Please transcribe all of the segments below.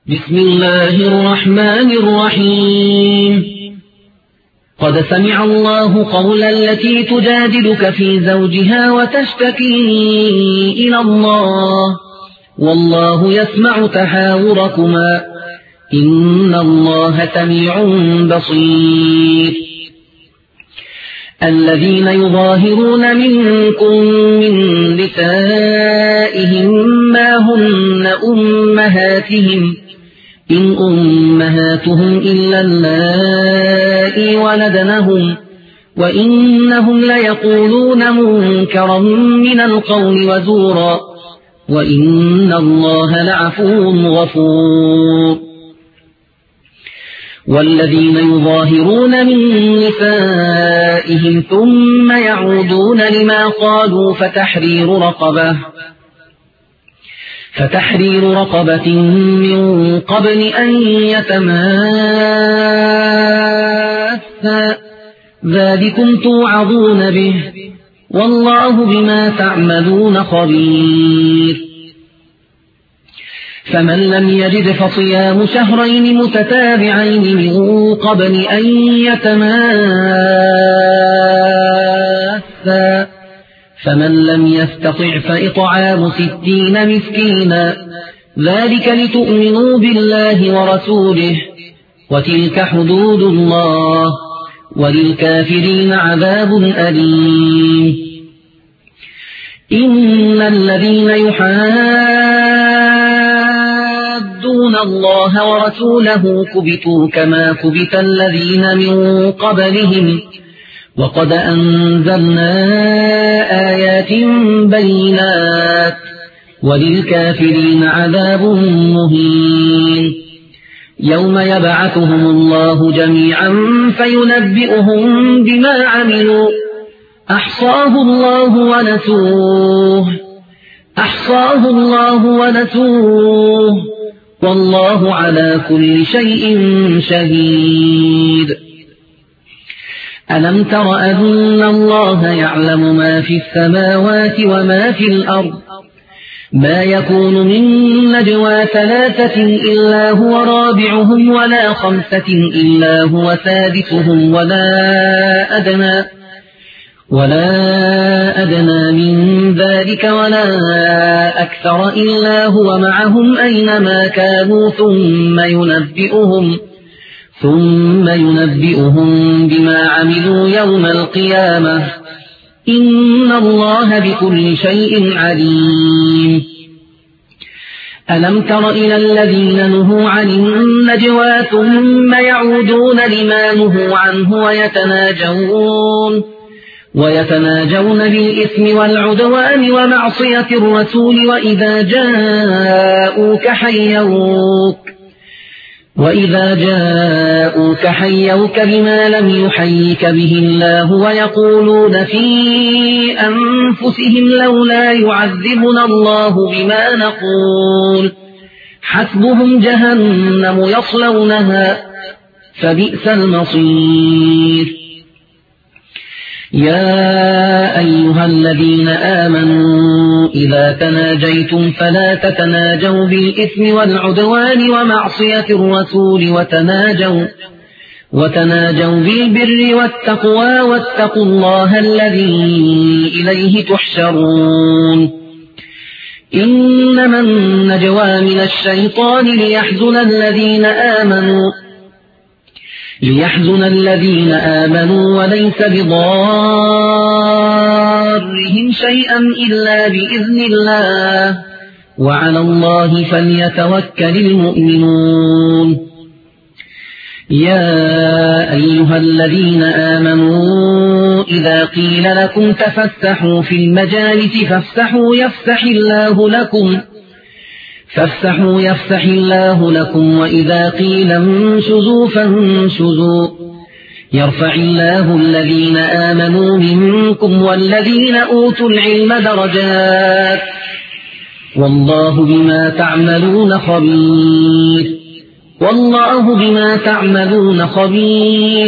بسم الله الرحمن الرحيم. قد سمع الله قول التي تجادلك في زوجها وتشتكي إلى الله والله يسمع تحاوركما إن الله سميع بصير. الذين يظاهرون منكم من نسائهم ما هن أمهاتهم إن أمهاتهم إلا اللائي ولدنهم وإنهم ليقولون منكرا من القول وزورا وإن الله لعفو غفور. والذين يظاهرون من نسائهم ثم يعودون لما قالوا فتحرير رقبة من قبل أن يتماسا ذلكم توعظون به والله بما تعملون خبير. فمن لم يجد فصيام شهرين متتابعين من قبل أن يتماسا فمن لم يستطع فإطعام 60 مسكينا ذلك لتؤمنوا بالله ورسوله وتلك حدود الله وللكافرين عذاب أليم. إن الذين يحادون الله ورسوله كبتوا كما كبت الذين من قبلهم وقد أنزلنا آيات بينات وللكافرين عذاب مهين. يوم يبعثهم الله جميعا فينبئهم بما عملوا أحصاه الله ونسوه والله على كل شيء شهيد. ألم تر أن الله يعلم ما في السماوات وما في الأرض ما يكون من نجوى 3 إلا هو رابعهم ولا 5 إلا هو سادسهم ولا أدنى من ذلك ولا أكثر إلا هو معهم أينما كانوا ثم ينبئهم بما عملوا يوم القيامة إن الله بكل شيء عليم. ألم تر إلى الذين نهوا عن النجوى ثم يعودون لما نهوا عنه ويتناجون بالإثم والعدوان ومعصية الرسول وإذا جاءوك حيوك بما لم يحيك به الله ويقولون في أنفسهم لولا يعذبنا الله بما نقول حسبهم جهنم يصلونها فبئس المصير. يا أيها الذين آمنوا إذا تناجيتم فلا تتناجوا بالإثم والعدوان ومعصية الرسول وتناجوا بالبر والتقوى واتقوا الله الذي إليه تحشرون. إنما النجوى من الشيطان ليحزن الذين آمنوا وليس بضارهم شيئا إلا بإذن الله وعلى الله فليتوكل المؤمنون. يا أيها الذين آمنوا إذا قيل لكم تفسحوا في المجالس فافسحوا يفسح الله لكم وإذا قيل انشزوا فانشزوا يرفع الله الذين آمنوا منكم والذين أوتوا العلم درجات والله بما تعملون خبير.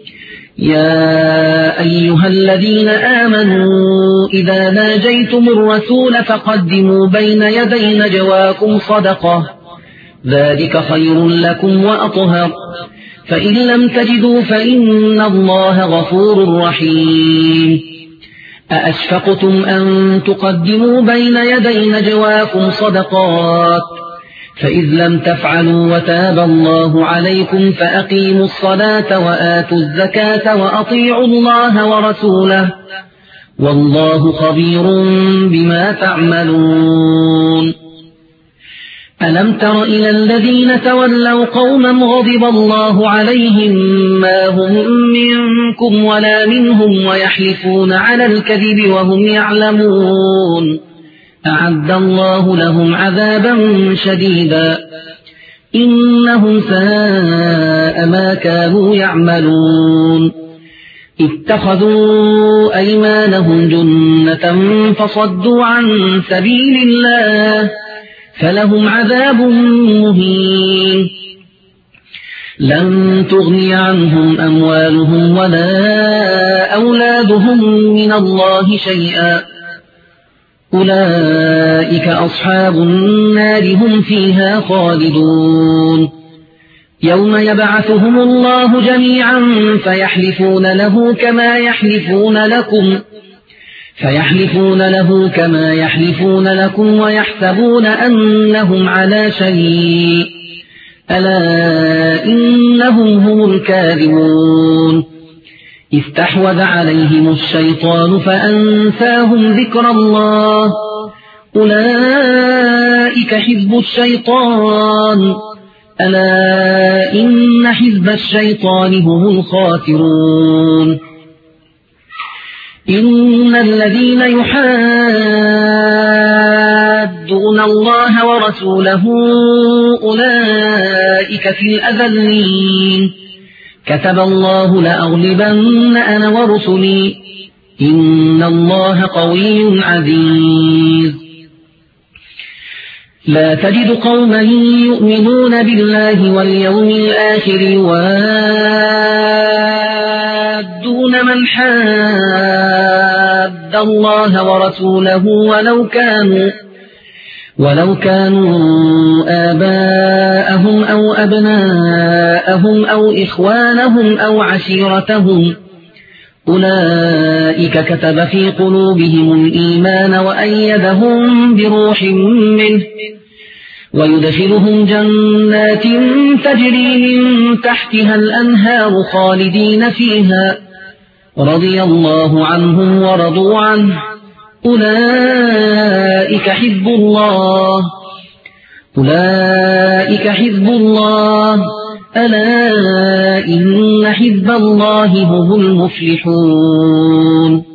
يا أيها الذين آمنوا إذا ناجيتم الرسول فقدموا بين يدي نجواكم صدقة ذلك خير لكم وأطهر فإن لم تجدوا فإن الله غفور رحيم أأشفقتم أن تقدموا بين يدي نجواكم صدقات فإذ لم تفعلوا وتاب الله عليكم فأقيموا الصلاة وآتوا الزكاة وأطيعوا الله ورسوله والله خبير بما تعملون ألم تر إلى الذين تولوا قوما غضب الله عليهم ما هم منكم ولا منهم ويحلفون على الكذب وهم يعلمون أعد الله لهم عذابا شديدا إنهم ساء ما كانوا يعملون اتخذوا أيمانهم جنة فصدوا عن سبيل الله فلهم عذاب مهين لن تغني عنهم أموالهم ولا أولادهم من الله شيئا أولئك أصحاب النار هم فيها خالدون يوم يبعثهم الله جميعا فيحلفون له كما يحلفون لكم ويحسبون أنهم على شيء ألا إنهم هم الكاذبون استحوذ عليهم الشيطان فأنساهم ذكر الله أولئك حزب الشيطان ألا إن حزب الشيطان هم الخاسرون إن الذين يحادون الله ورسوله أولئك في الأذلين كتب الله لأغلبن أنا ورسلي إن الله قوي عزيز لا تجد قوما يؤمنون بالله واليوم الآخر يوادون من حاد الله ورسوله ولو كانوا آباءهم أو أبناءهم أو إخوانهم أو عشيرتهم أولئك كتب في قلوبهم الإيمان وأيدهم بروح منه ويدخلهم جنات تجري من تحتها الأنهار خالدين فيها رضي الله عنهم ورضوا عنه أولئك حزب الله ألا إن حزب الله هم المفلحون